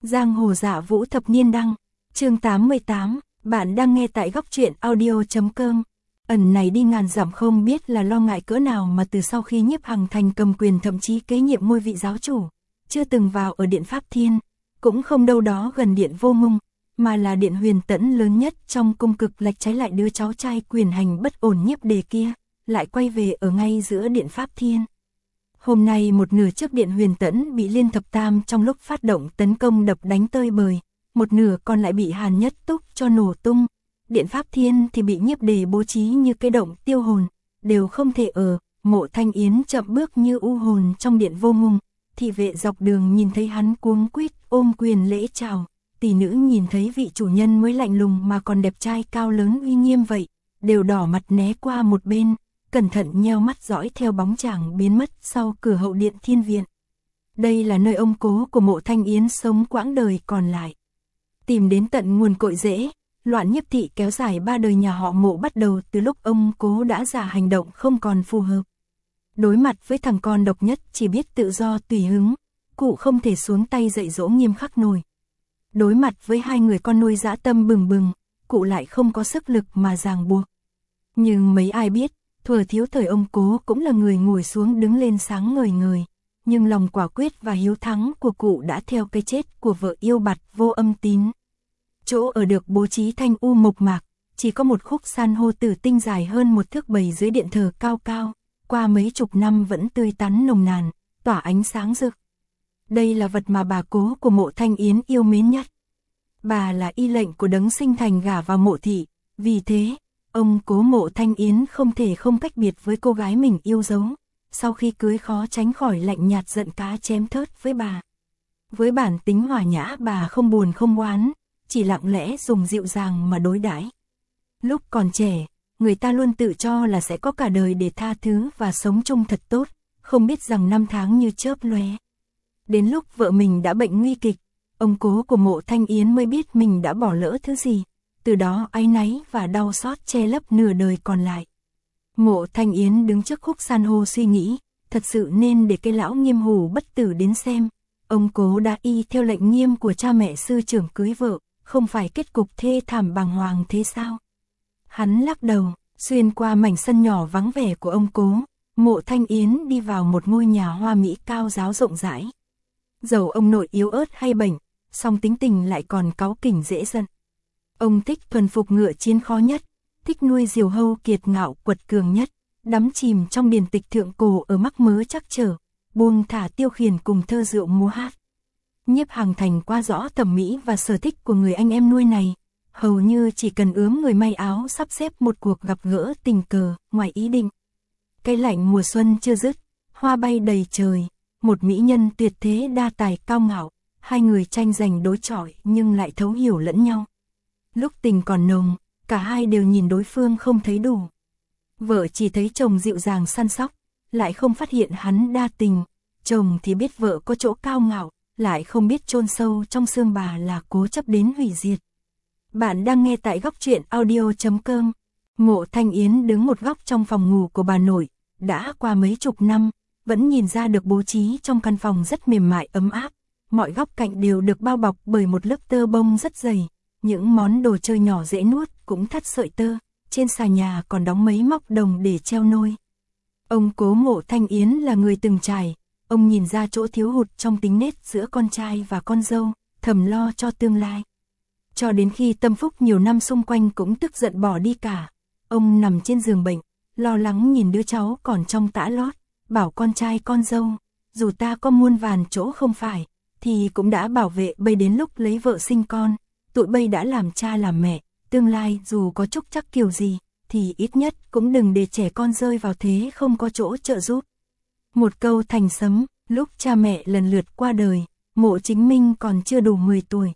Giang hồ dạ vũ thập niên đăng, chương 88, bạn đang nghe tại góc truyện audio.com. Ẩn này đi ngàn dặm không biết là lo ngại cỡ nào mà từ sau khi Nhiếp Hằng Thành cầm quyền thậm chí kế nhiệm ngôi vị giáo chủ, chưa từng vào ở điện Pháp Thiên, cũng không đâu đó gần điện Vô Ngung, mà là điện Huyền Tẫn lớn nhất trong cung cực lạch trái lại đứa cháu trai quyền hành bất ổn Nhiếp Đề kia, lại quay về ở ngay giữa điện Pháp Thiên. Hôm nay một nửa trước điện Huyền Tẫn bị Liên Thập Tam trong lúc phát động tấn công đập đánh tơi bời, một nửa còn lại bị Hàn Nhất Túc cho nổ tung. Điện Pháp Thiên thì bị Nhiếp Đề bố trí như cái động tiêu hồn, đều không thể ở. Mộ Thanh Yến chậm bước như u hồn trong điện Vô Ngung, thị vệ dọc đường nhìn thấy hắn cuống quýt ôm quyền lễ chào, tỷ nữ nhìn thấy vị chủ nhân mới lạnh lùng mà còn đẹp trai cao lớn uy nghiêm vậy, đều đỏ mặt né qua một bên, cẩn thận nheo mắt dõi theo bóng chàng biến mất sau cửa hậu điện Thiên Viện. Đây là nơi ông cố của Mộ Thanh Yến sống quãng đời còn lại. Tìm đến tận nguồn cội rễ, loạn Nhiếp thị kéo dài 3 đời nhà họ Mộ bắt đầu từ lúc ông cố đã già hành động không còn phù hợp. Đối mặt với thằng con độc nhất chỉ biết tự do tùy hứng, cụ không thể xuống tay dạy dỗ nghiêm khắc nổi. Đối mặt với hai người con nuôi dã tâm bừng bừng, cụ lại không có sức lực mà ràng buộc. Nhưng mấy ai biết, thuở thiếu thời ông cố cũng là người ngồi xuống đứng lên sáng ngời ngời, nhưng lòng quả quyết và hiếu thắng của cụ đã theo cái chết của vợ yêu bạt Vô Âm Tín. Chỗ ở được bố trí thanh u mộc mạc, chỉ có một khúc san hô tử tinh dài hơn một thước bầy dưới điện thờ cao cao, qua mấy chục năm vẫn tươi tắn nồng nàn, tỏa ánh sáng rực. Đây là vật mà bà cố của Mộ Thanh Yến yêu mến nhất. Bà là y lệnh của đấng sinh thành gả vào Mộ thị, vì thế, ông cố Mộ Thanh Yến không thể không cách biệt với cô gái mình yêu dấu. Sau khi cưới khó tránh khỏi lạnh nhạt giận cá chém thớt với bà. Với bản tính hòa nhã bà không buồn không oán, chỉ lặng lẽ dùng dịu dàng mà đối đãi. Lúc còn trẻ, người ta luôn tự cho là sẽ có cả đời để tha thứ và sống chung thật tốt, không biết rằng năm tháng như chớp lóe. Đến lúc vợ mình đã bệnh nguy kịch, ông cố của Mộ Thanh Yến mới biết mình đã bỏ lỡ thứ gì, từ đó áy náy và đau xót che lấp nửa đời còn lại. Mộ Thanh Yến đứng trước khúc san hô suy nghĩ, thật sự nên để cái lão Nghiêm Hủ bất tử đến xem. Ông cố đã y theo lệnh nghiêm của cha mẹ sư trưởng cưới vợ, không phải kết cục thê thảm bàng hoàng thế sao? Hắn lắc đầu, xuyên qua mảnh sân nhỏ vắng vẻ của ông cố, Mộ Thanh Yến đi vào một ngôi nhà hoa mỹ cao ráo rộng rãi. Dầu ông nội yếu ớt hay bệnh, song tính tình lại còn cáu kỉnh dễ giận. Ông thích thuần phục ngựa chiến khó nhất, thích nuôi diều hâu kiệt ngạo quật cường nhất, đắm chìm trong điển tịch thượng cổ ở mắc mớ trắc trở, buông thả tiêu khiển cùng thơ rượu múa hát. Nhiếp Hằng Thành qua rõ thẩm mỹ và sở thích của người anh em nuôi này, hầu như chỉ cần ướm người may áo sắp xếp một cuộc gặp gỡ tình cờ, ngoài ý định. Cái lạnh mùa xuân chưa dứt, hoa bay đầy trời, một mỹ nhân tuyệt thế đa tài cao ngạo, hai người tranh giành đối chọi nhưng lại thấu hiểu lẫn nhau. Lúc tình còn nồng, cả hai đều nhìn đối phương không thấy đủ. Vợ chỉ thấy chồng dịu dàng săn sóc, lại không phát hiện hắn đa tình. Chồng thì biết vợ có chỗ cao ngạo, lại không biết chôn sâu trong xương bà là cố chấp đến hủy diệt. Bạn đang nghe tại góc truyện audio.com. Mộ Thanh Yến đứng một góc trong phòng ngủ của bà nội, đã qua mấy chục năm, vẫn nhìn ra được bố trí trong căn phòng rất mềm mại ấm áp. Mọi góc cạnh đều được bao bọc bởi một lớp tơ bông rất dày. Những món đồ chơi nhỏ dễ nuốt cũng thắt sợi tơ, trên xà nhà còn đóng mấy móc đồng để treo nôi. Ông cố Mộ Thanh Yến là người từng trải, ông nhìn ra chỗ thiếu hụt trong tính nết giữa con trai và con dâu, thầm lo cho tương lai. Cho đến khi tâm phúc nhiều năm xung quanh cũng tức giận bỏ đi cả, ông nằm trên giường bệnh, lo lắng nhìn đứa cháu còn trong tã lót, bảo con trai con dâu, dù ta có muôn vàn chỗ không phải, thì cũng đã bảo vệ bây đến lúc lấy vợ sinh con. Tụi bây đã làm cha làm mẹ, tương lai dù có trúc chắc kiểu gì, thì ít nhất cũng đừng để trẻ con rơi vào thế không có chỗ trợ giúp. Một câu thành sấm, lúc cha mẹ lần lượt qua đời, Mộ Chính Minh còn chưa đủ 10 tuổi.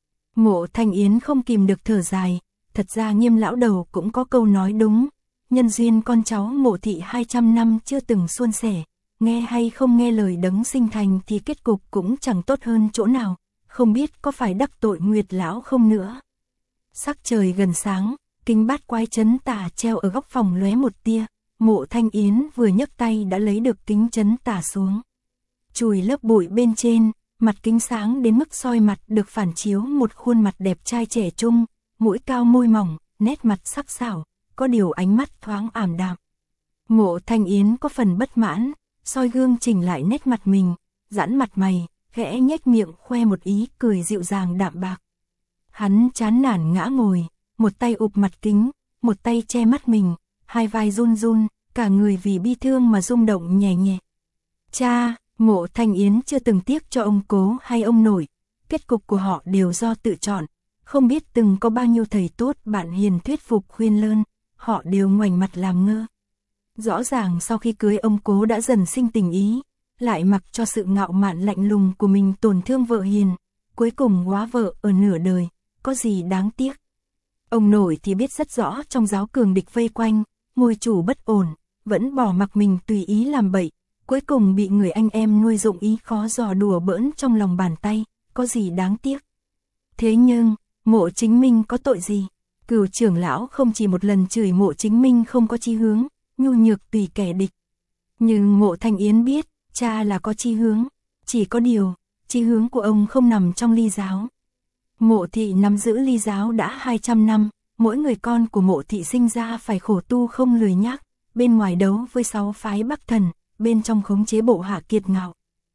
Mộ Thanh Yến không kìm được thở dài, thật ra Nghiêm lão đầu cũng có câu nói đúng, nhân duyên con cháu Mộ thị 200 năm chưa từng suôn sẻ, nghe hay không nghe lời đấng sinh thành thì kết cục cũng chẳng tốt hơn chỗ nào. Không biết có phải đắc tội Nguyệt lão không nữa. Sắc trời gần sáng, kính bát quái chấn tà treo ở góc phòng lóe một tia, Mộ Thanh Yến vừa nhấc tay đã lấy được kính chấn tà xuống. Chùi lớp bụi bên trên, mặt kính sáng đến mức soi mặt được phản chiếu một khuôn mặt đẹp trai trẻ trung, mũi cao môi mỏng, nét mặt sắc sảo, có điều ánh mắt thoáng ảm đạm. Mộ Thanh Yến có phần bất mãn, soi gương chỉnh lại nét mặt mình, giãn mặt mày, khẽ nhếch miệng khoe một ý cười dịu dàng đạm bạc. Hắn chán nản ngã ngồi, một tay ụp mặt kính, một tay che mắt mình, hai vai run run, cả người vì bi thương mà rung động nhẹ nhẹ. Cha, Mộ Thanh Yến chưa từng tiếc cho ông cố hay ông nội, kết cục của họ đều do tự chọn, không biết từng có bao nhiêu thầy tốt bạn hiền thuyết phục khuyên lơn, họ đều ngoảnh mặt làm ngơ. Rõ ràng sau khi cưới ông cố đã dần sinh tình ý, lại mặc cho sự ngạo mạn lạnh lùng của mình tổn thương vợ hiền, cuối cùng hóa vợ ở nửa đời, có gì đáng tiếc. Ông nội thì biết rất rõ trong giáo cường địch vây quanh, ngôi chủ bất ổn, vẫn bỏ mặc mình tùy ý làm bậy, cuối cùng bị người anh em nuôi dụng ý khó dò đùa bỡn trong lòng bàn tay, có gì đáng tiếc. Thế nhưng, Mộ Chính Minh có tội gì? Cửu trưởng lão không chỉ một lần chửi Mộ Chính Minh không có chí hướng, nhu nhược tùy kẻ địch. Nhưng Mộ Thanh Yến biết, cha là có chí hướng, chỉ có điều, chí hướng của ông không nằm trong Ly giáo. Mộ thị nắm giữ Ly giáo đã 200 năm, mỗi người con của Mộ thị sinh ra phải khổ tu không lười nhác, bên ngoài đấu với 6 phái Bắc Thần, bên trong khống chế bộ hạ kiệt ngạo.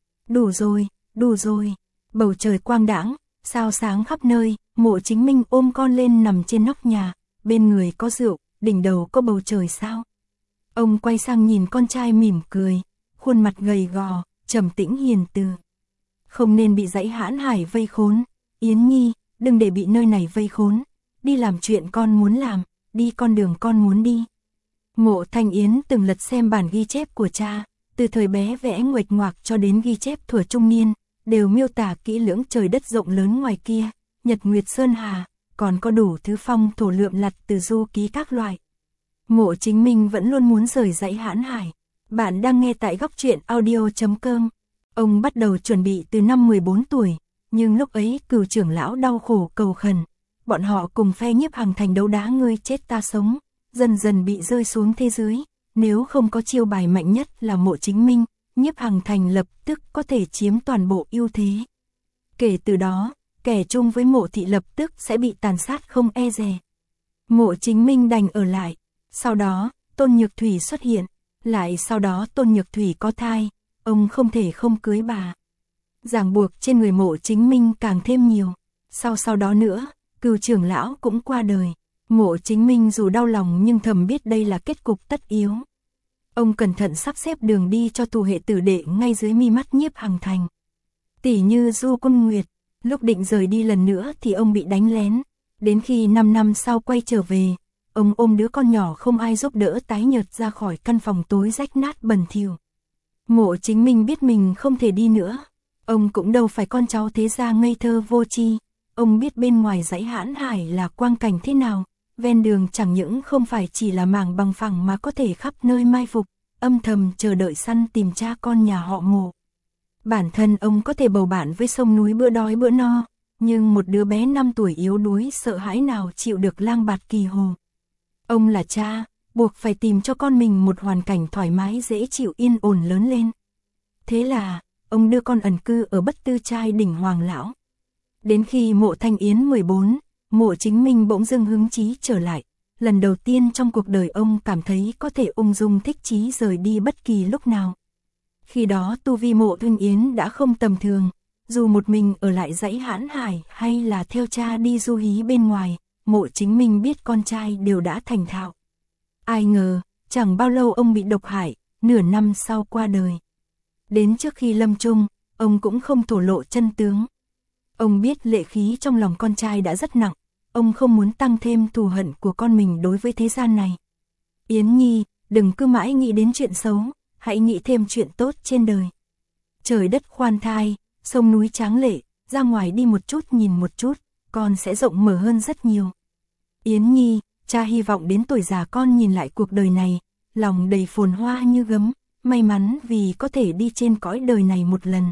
Đủ rồi, bầu trời quang đãng, sao sáng khắp nơi, Mộ Chính Minh ôm con lên nằm trên nóc nhà, bên người có rượu, đỉnh đầu có bầu trời sao. Ông quay sang nhìn con trai mỉm cười, khuôn mặt gầy gò, trầm tĩnh hiền từ. Không nên bị dãy hãn hải vây khốn, Yến Nhi, đừng để bị nơi này vây khốn, đi làm chuyện con muốn làm, đi con đường con muốn đi. Mộ Thanh Yến từng lật xem bản ghi chép của cha, từ thời bé vẽ nguệch ngoạc cho đến ghi chép thuở trung niên, đều miêu tả kỹ lưỡng trời đất rộng lớn ngoài kia, nhật nguyệt sơn hà, còn có đủ thứ phong thổ lượm lặt từ du ký các loại. Mộ Chính Minh vẫn luôn muốn rời dãy hãn hải. Bạn đang nghe tại góc truyện audio.com. Ông bắt đầu chuẩn bị từ năm 14 tuổi, nhưng lúc ấy Cửu trưởng lão đau khổ cầu khẩn. Bọn họ cùng phe Nhiếp Hằng Thành đấu đá ngươi chết ta sống, dần dần bị rơi xuống thế giới. Nếu không có chiêu bài mạnh nhất là Mộ Chính Minh, Nhiếp Hằng Thành lập tức có thể chiếm toàn bộ ưu thế. Kể từ đó, kẻ chung với Mộ thị lập tức sẽ bị tàn sát không e dè. Mộ Chính Minh đành ở lại. Sau đó, Tôn Nhược Thủy xuất hiện, lại sau đó Tôn Nhược Thủy có thai, ông không thể không cưới bà. Ràng buộc trên người Mộ Chính Minh càng thêm nhiều. Sau đó nữa, Cửu trưởng lão cũng qua đời. Mộ Chính Minh dù đau lòng nhưng thầm biết đây là kết cục tất yếu. Ông cẩn thận sắp xếp đường đi cho tù hệ tử đệ ngay dưới mi mắt Nhiếp Hằng Thành. Tỷ như Du Quân Nguyệt, lúc định rời đi lần nữa thì ông bị đánh lén. Đến khi 5 năm sau quay trở về, ông ôm đứa con nhỏ không ai giúp đỡ tái nhợt ra khỏi căn phòng tối rách nát bẩn thỉu. Mộ Chính Minh biết mình không thể đi nữa. Ông cũng đâu phải con cháu thế gia ngây thơ vô tri. Ông biết bên ngoài dãy hãn hải là quang cảnh thế nào. Ven đường chẳng những không phải chỉ là mảng bằng phẳng mà có thể khắp nơi mai phục, âm thầm chờ đợi săn tìm cha con nhà họ Mộ. Bản thân ông có thể bầu bạn với sông núi bữa đói bữa no, nhưng một đứa bé 5 tuổi yếu đuối sợ hãi nào chịu được lang bạt kỳ hồ. Ông là cha, buộc phải tìm cho con mình một hoàn cảnh thoải mái dễ chịu yên ổn lớn lên. Thế là, ông đưa con ẩn cư ở Bất Tư Trai đỉnh Hoàng Lão. Đến khi Mộ Thanh Yến 14, Mộ Chính Minh bỗng dưng hứng chí trở lại. Lần đầu tiên trong cuộc đời ông cảm thấy có thể ung dung thích chí rời đi bất kỳ lúc nào. Khi đó tu vi Mộ Thanh Yến đã không tầm thường, dù một mình ở lại dãy hãn hải hay là theo cha đi du hí bên ngoài, Mộ Chính Minh biết con trai đều đã thành thạo. Ai ngờ, chẳng bao lâu ông bị độc hại, nửa năm sau qua đời. Đến trước khi lâm chung, ông cũng không thổ lộ chân tướng. Ông biết lệ khí trong lòng con trai đã rất nặng, ông không muốn tăng thêm thù hận của con mình đối với thế gian này. Yến Nhi, đừng cứ mãi nghĩ đến chuyện xấu, hãy nghĩ thêm chuyện tốt trên đời. Trời đất khoan thai, sông núi tráng lệ, ra ngoài đi một chút nhìn một chút, con sẽ rộng mở hơn rất nhiều. Yến Nhi, cha hy vọng đến tuổi già con nhìn lại cuộc đời này, lòng đầy phồn hoa như gấm, may mắn vì có thể đi trên cõi đời này một lần.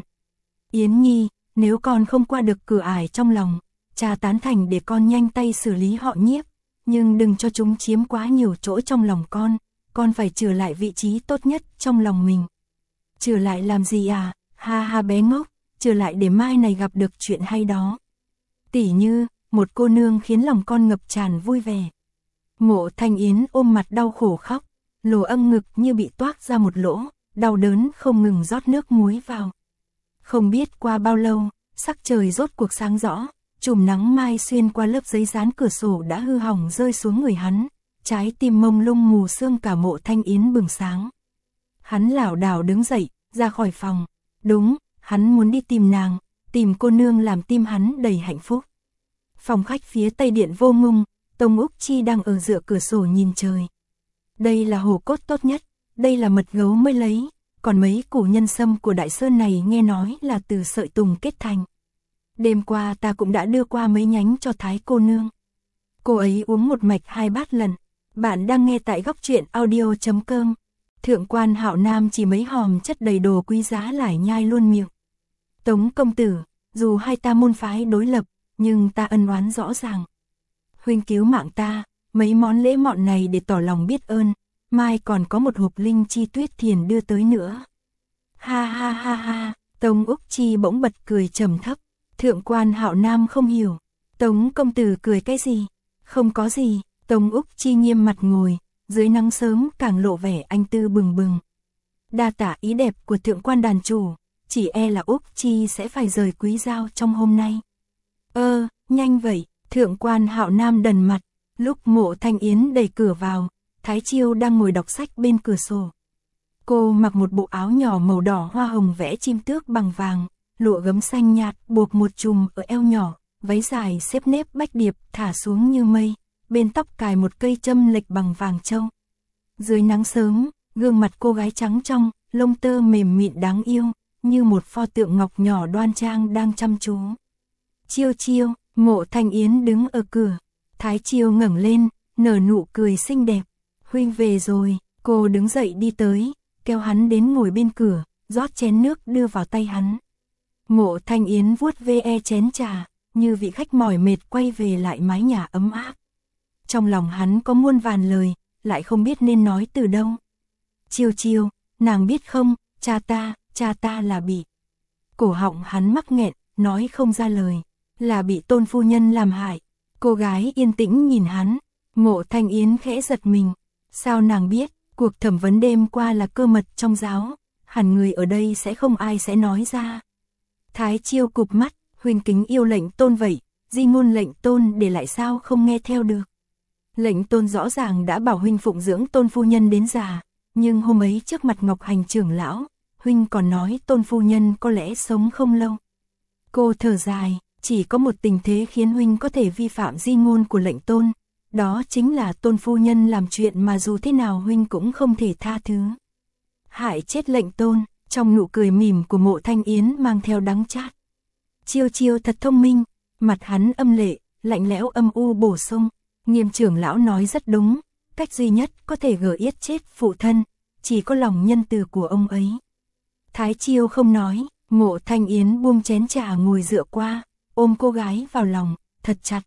Yến Nhi, nếu con không qua được cửa ải trong lòng, cha tán thành để con nhanh tay xử lý họ Nhiếp, nhưng đừng cho chúng chiếm quá nhiều chỗ trong lòng con phải trở lại vị trí tốt nhất trong lòng mình. Trở lại làm gì à, ha ha bé ngốc, trừ lại để mai này gặp được chuyện hay đó. Tỉ như, một cô nương khiến lòng con ngập tràn vui vẻ. Mộ Thanh Yến ôm mặt đau khổ khóc, lỗ âm ngực như bị toác ra một lỗ, đau đớn không ngừng rót nước muối vào. Không biết qua bao lâu, sắc trời rốt cuộc sáng rõ, chùm nắng mai xuyên qua lớp giấy dán cửa sổ đã hư hỏng rơi xuống người hắn, trái tim mông lung mù sương cả Mộ Thanh Yến bừng sáng. Hắn lảo đảo đứng dậy, ra khỏi phòng. Đúng, hắn muốn đi tìm nàng, tìm cô nương làm tim hắn đầy hạnh phúc. Phòng khách phía tây điện vô ngung, Tông Úc Chi đang ở dựa cửa sổ nhìn trời. Đây là hổ cốt tốt nhất, đây là mật gấu mới lấy, còn mấy củ nhân sâm của Đại Sơn này nghe nói là từ sợi tùng kết thành. Đêm qua ta cũng đã đưa qua mấy nhánh cho Thái cô nương. Cô ấy uống một mạch 2 bát lần. Bạn đang nghe tại góc truyện audio.com. Thượng quan Hạo Nam chỉ mấy hòm chất đầy đồ quý giá lại nhai luôn miệng. Tống công tử, dù hai ta môn phái đối lập, nhưng ta ân oán rõ ràng. Huynh cứu mạng ta, mấy món lễ mọn này để tỏ lòng biết ơn, mai còn có một hộp linh chi tuyết thiền đưa tới nữa. Ha ha ha ha, Tống Úc Chi bỗng bật cười trầm thấp. Thượng quan Hạo Nam không hiểu, Tống công tử cười cái gì? Không có gì. Tống Úc Chi nghiêm mặt ngồi, dưới nắng sớm càng lộ vẻ anh tư bừng bừng. Đa tả ý đẹp của thượng quan đàn chủ, chỉ e là Úc Chi sẽ phải rời Quý Giao trong hôm nay. Nhanh vậy, thượng quan Hạo Nam đần mặt, lúc Mộ Thanh Yến đẩy cửa vào, Thái Chiêu đang ngồi đọc sách bên cửa sổ. Cô mặc một bộ áo nhỏ màu đỏ hoa hồng vẽ chim tước bằng vàng, lụa gấm xanh nhạt buộc một chùm ở eo nhỏ, váy dài xếp nếp bách điệp thả xuống như mây. Bên tóc cài một cây châm lệch bằng vàng châu. Dưới nắng sớm, gương mặt cô gái trắng trong, lông tơ mềm mịn đáng yêu, như một pho tượng ngọc nhỏ đoan trang đang chăm chú. Chiêu chiêu, Mộ Thanh Yến đứng ở cửa. Thái Chiêu ngẩng lên, nở nụ cười xinh đẹp. Huynh về rồi, cô đứng dậy đi tới, kéo hắn đến ngồi bên cửa, rót chén nước đưa vào tay hắn. Mộ Thanh Yến vuốt ve chén trà, như vị khách mỏi mệt quay về lại mái nhà ấm áp. Trong lòng hắn có muôn vàn lời, lại không biết nên nói từ đâu. Chiêu chiêu, nàng biết không, cha ta là bị. Cổ họng hắn mắc nghẹn, nói không ra lời, là bị Tôn phu nhân làm hại. Cô gái yên tĩnh nhìn hắn, Mộ Thanh Yến khẽ giật mình. Sao nàng biết, cuộc thẩm vấn đêm qua là cơ mật trong giáo, hẳn người ở đây sẽ không ai sẽ nói ra. Thái Chiêu cụp mắt, huynh kính yêu lệnh Tôn vậy, di ngôn lệnh Tôn để lại sao không nghe theo được. Lệnh Tôn rõ ràng đã bảo huynh phụng dưỡng Tôn phu nhân đến già, nhưng hôm ấy trước mặt Ngọc Hành trưởng lão, huynh còn nói Tôn phu nhân có lẽ sống không lâu. Cô thở dài, chỉ có một tình thế khiến huynh có thể vi phạm di ngôn của lệnh Tôn, đó chính là Tôn phu nhân làm chuyện mà dù thế nào huynh cũng không thể tha thứ. Hại chết lệnh Tôn, trong nụ cười mỉm của Mộ Thanh Yến mang theo đắng chát. Chiêu chiêu thật thông minh, mặt hắn âm lệ, lạnh lẽo âm u bổ sung. Nghiêm trưởng lão nói rất đúng, cách duy nhất có thể gỡ yết chết phụ thân, chỉ có lòng nhân từ của ông ấy. Thái Chiêu không nói, Mộ Thanh Yến buông chén trà ngồi dựa qua, ôm cô gái vào lòng, thật chặt.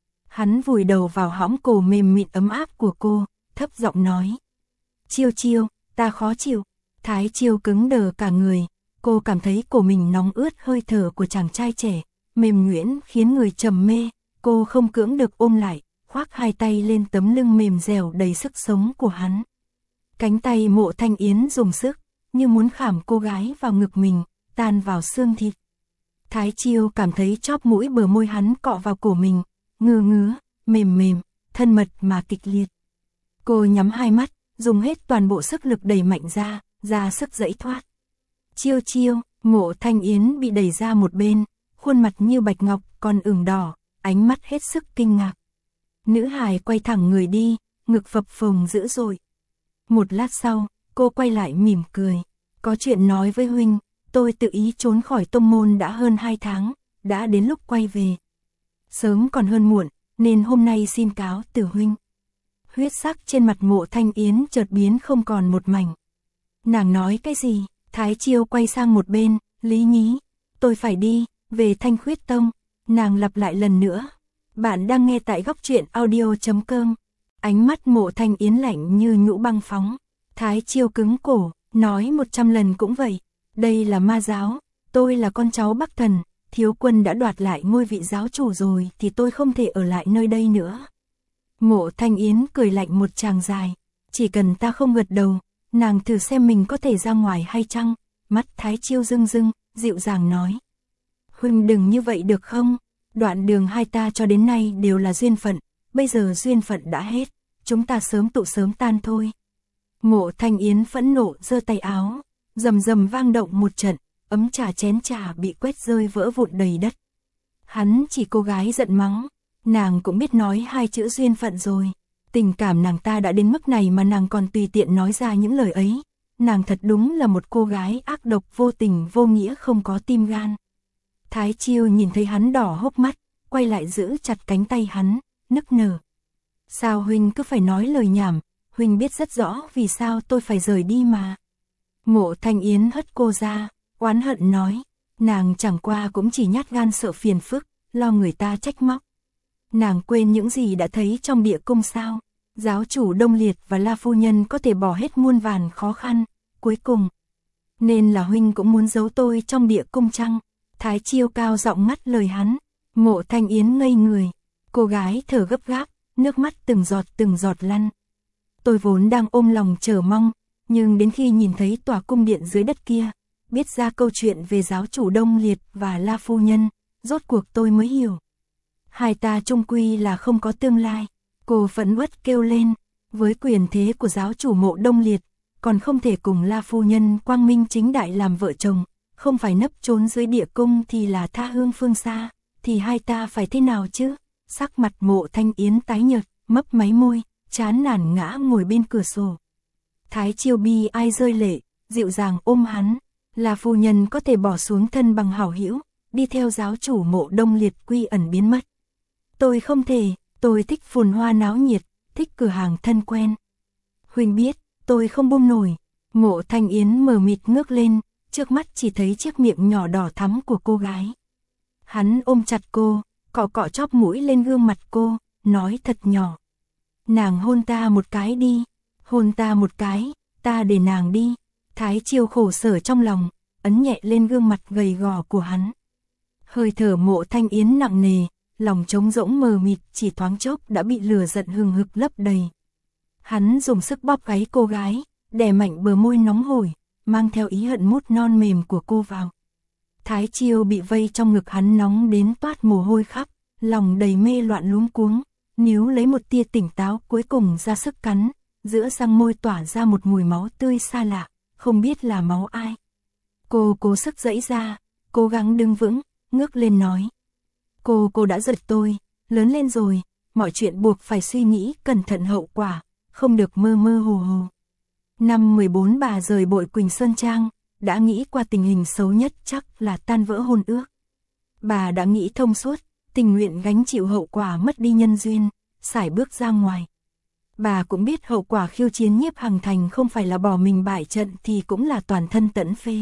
Hắn vùi đầu vào hõm cổ mềm mịn ấm áp của cô, thấp giọng nói. Chiêu chiêu, ta khó chịu. Thái Chiêu cứng đờ cả người, cô cảm thấy cổ mình nóng ướt hơi thở của chàng trai trẻ, mềm nhuyễn khiến người trầm mê, cô không cưỡng được ôm lại. Khoác hai tay lên tấm lưng mềm dẻo đầy sức sống của hắn. Cánh tay Mộ Thanh Yến dùng sức, như muốn khảm cô gái vào ngực mình, tan vào xương thịt. Thái Chiêu cảm thấy chóp mũi bờ môi hắn cọ vào cổ mình, ngứa ngứa, mềm mềm, thân mật mà kịch liệt. Cô nhắm hai mắt, dùng hết toàn bộ sức lực đẩy mạnh ra sức giãy thoát. Chiêu chiêu, Mộ Thanh Yến bị đẩy ra một bên, khuôn mặt như bạch ngọc còn ửng đỏ, ánh mắt hết sức kinh ngạc. Nữ hài quay thẳng người đi, ngực phập phồng dữ dội. Một lát sau, cô quay lại mỉm cười. Có chuyện nói với huynh, tôi tự ý trốn khỏi tông môn đã hơn 2 tháng, đã đến lúc quay về. Sớm còn hơn muộn, nên hôm nay xin cáo từ huynh. Huyết sắc trên mặt Mộ Thanh Yến chợt biến không còn một mảnh. Nàng nói cái gì? Thái Chiêu quay sang một bên, Lý Nhí. Tôi phải đi, về Thanh Khuyết Tông. Nàng lặp lại lần nữa. Bạn đang nghe tại góc truyện audio.com. Ánh mắt Mộ Thanh Yến lạnh như nhũ băng phóng. Thái Chiêu cứng cổ, nói 100 lần cũng vậy. Đây là ma giáo, tôi là con cháu Bắc Thần, thiếu quân đã đoạt lại ngôi vị giáo chủ rồi thì tôi không thể ở lại nơi đây nữa. Mộ Thanh Yến cười lạnh một tràng dài, chỉ cần ta không gật đầu, nàng thử xem mình có thể ra ngoài hay chăng, mắt Thái Chiêu rưng rưng, dịu dàng nói. Huynh đừng như vậy được không, đoạn đường hai ta cho đến nay đều là duyên phận, bây giờ duyên phận đã hết, chúng ta sớm tụ sớm tan thôi. Mộ Thanh Yến phẫn nộ giơ tay áo, rầm rầm vang động một trận, ấm trà chén trà bị quét rơi vỡ vụn đầy đất. Hắn chỉ cô gái giận mắng, nàng cũng biết nói hai chữ duyên phận rồi. Tình cảm nàng ta đã đến mức này mà nàng còn tùy tiện nói ra những lời ấy. Nàng thật đúng là một cô gái ác độc vô tình vô nghĩa không có tim gan. Thái Chiêu nhìn thấy hắn đỏ hốc mắt, quay lại giữ chặt cánh tay hắn, nức nở. Sao huynh cứ phải nói lời nhảm, huynh biết rất rõ vì sao tôi phải rời đi mà. Mộ Thanh Yến hất cô ra, oán hận nói, nàng chẳng qua cũng chỉ nhát gan sợ phiền phức, lo người ta trách móc. Nàng quên những gì đã thấy trong địa cung sao, giáo chủ Đông Liệt và La Phu Nhân có thể bỏ hết muôn vàn khó khăn, cuối cùng. Nên là huynh cũng muốn giấu tôi trong địa cung chăng? Thái Chiêu cao giọng ngắt lời hắn, Mộ Thanh Yến ngây người, cô gái thở gấp gáp, nước mắt từng giọt lăn. Tôi vốn đang ôm lòng chờ mong, nhưng đến khi nhìn thấy tòa cung điện dưới đất kia, biết ra câu chuyện về giáo chủ Đông Liệt và La Phu Nhân, rốt cuộc tôi mới hiểu. Hai ta chung quy là không có tương lai, cô phẫn uất kêu lên, với quyền thế của giáo chủ Mộ Đông Liệt, còn không thể cùng La Phu Nhân quang minh chính đại làm vợ chồng, không phải nấp trốn dưới địa cung thì là tha hương phương xa, thì hai ta phải thế nào chứ? Sắc mặt Mộ Thanh Yến tái nhợt, mấp máy môi, chán nản ngã ngồi bên cửa sổ. Thái Chiêu bi ai rơi lệ, dịu dàng ôm hắn, La Phu Nhân có thể bỏ xuống thân bằng hảo hữu, đi theo giáo chủ Mộ Đông Liệt quy ẩn biến mất. Tôi không thể, tôi thích phồn hoa náo nhiệt, thích cửa hàng thân quen. Huynh biết, tôi không buông nổi. Mộ Thanh Yến mờ mịt ngước lên, trước mắt chỉ thấy chiếc miệng nhỏ đỏ thắm của cô gái. Hắn ôm chặt cô, cọ cọ chóp mũi lên gương mặt cô, nói thật nhỏ. Nàng hôn ta một cái đi, hôn ta một cái, ta để nàng đi. Thái Chiêu khổ sở trong lòng, ấn nhẹ lên gương mặt gầy gò của hắn. Hơi thở Mộ Thanh Yến nặng nề, lòng trống rỗng mờ mịt chỉ thoáng chốc đã bị lửa giận hừng hực lấp đầy. Hắn dùng sức bóp gáy cô gái, đè mạnh bờ môi nóng hổi, mang theo ý hận mút non mềm của cô vào. Thái Chiêu bị vây trong ngực hắn nóng đến toát mồ hôi khắp, lòng đầy mê loạn luống cuống, níu lấy một tia tỉnh táo cuối cùng ra sức cắn, giữa răng môi tỏa ra một mùi máu tươi xa lạ, không biết là máu ai. Cô cố sức giãy ra, cố gắng đứng vững, ngước lên nói. Cô đã giật tôi, lớn lên rồi, mọi chuyện buộc phải suy nghĩ cẩn thận hậu quả, không được mơ mơ hồ hồ. Năm 14 bà rời Bội Quỳnh Sơn Trang, đã nghĩ qua tình hình xấu nhất chắc là tan vỡ hôn ước. Bà đã nghĩ thông suốt, tình nguyện gánh chịu hậu quả mất đi nhân duyên, sải bước ra ngoài. Bà cũng biết hậu quả khiêu chiến Nhiếp Hằng Thành không phải là bỏ mình bại trận thì cũng là toàn thân tẫn phế.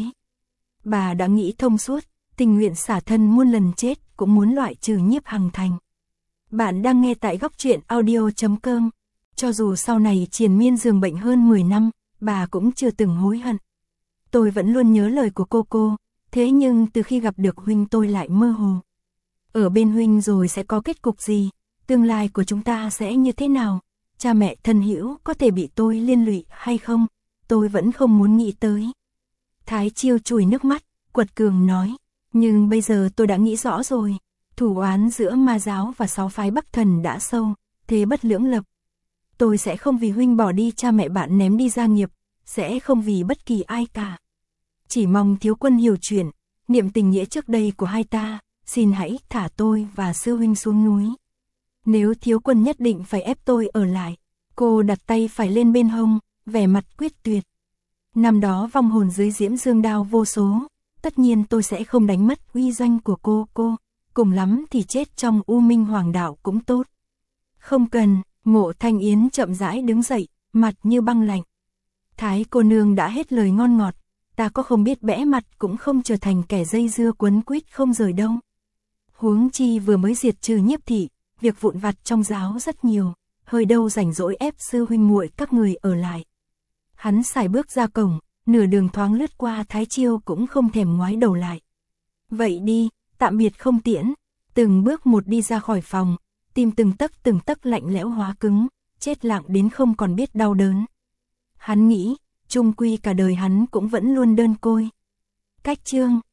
Bà đã nghĩ thông suốt, tình nguyện xả thân muôn lần chết cũng muốn loại trừ Nhiếp Hằng Thành. Bạn đang nghe tại góc truyện audio.com. Cho dù sau này triền miên giường bệnh hơn 10 năm, bà cũng chưa từng hối hận. Tôi vẫn luôn nhớ lời của cô, thế nhưng từ khi gặp được huynh tôi lại mơ hồ. Ở bên huynh rồi sẽ có kết cục gì? Tương lai của chúng ta sẽ như thế nào? Cha mẹ thân hữu có thể bị tôi liên lụy hay không? Tôi vẫn không muốn nghĩ tới. Thái Chiêu chùi nước mắt, quật cường nói. Nhưng bây giờ tôi đã nghĩ rõ rồi. Thù oán giữa Ma giáo và 6 phái Bắc Thần đã sâu, thế bất lưỡng lập. Tôi sẽ không vì huynh bỏ đi cha mẹ bạn ném đi gia nghiệp, sẽ không vì bất kỳ ai cả. Chỉ mong thiếu quân hiểu chuyện, niệm tình nghĩa trước đây của hai ta, xin hãy thả tôi và sư huynh xuống núi. Nếu thiếu quân nhất định phải ép tôi ở lại, cô đặt tay phải lên bên hông, vẻ mặt quyết tuyệt. Năm đó vong hồn dưới diễm dương đao vô số, tất nhiên tôi sẽ không đánh mất uy danh của cô, cùng lắm thì chết trong U Minh Hoàng đạo cũng tốt. Không cần. Mộ Thanh Yến chậm rãi đứng dậy, mặt như băng lạnh. Thái cô nương đã hết lời ngon ngọt, ta có không biết bẽ mặt cũng không trở thành kẻ dây dưa quấn quýt không rời đâu. Huống chi vừa mới diệt trừ Nhiếp thị, việc vụn vặt trong giáo rất nhiều, hơi đâu rảnh rỗi ép sư huynh muội các người ở lại. Hắn sải bước ra cổng, nửa đường thoáng lướt qua Thái Chiêu cũng không thèm ngoái đầu lại. Vậy đi, tạm biệt không tiễn. Từng bước một đi ra khỏi phòng, tim từng tấc lạnh lẽo hóa cứng, chết lặng đến không còn biết đau đớn. Hắn nghĩ, chung quy cả đời hắn cũng vẫn luôn đơn côi. Cách chương